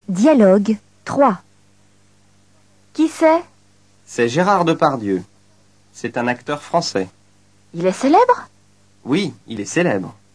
Dialogue 3. Qui c'est? C'est Gérard Depardieu. C'est un acteur français. Il est célèbre? Oui, il est célèbre.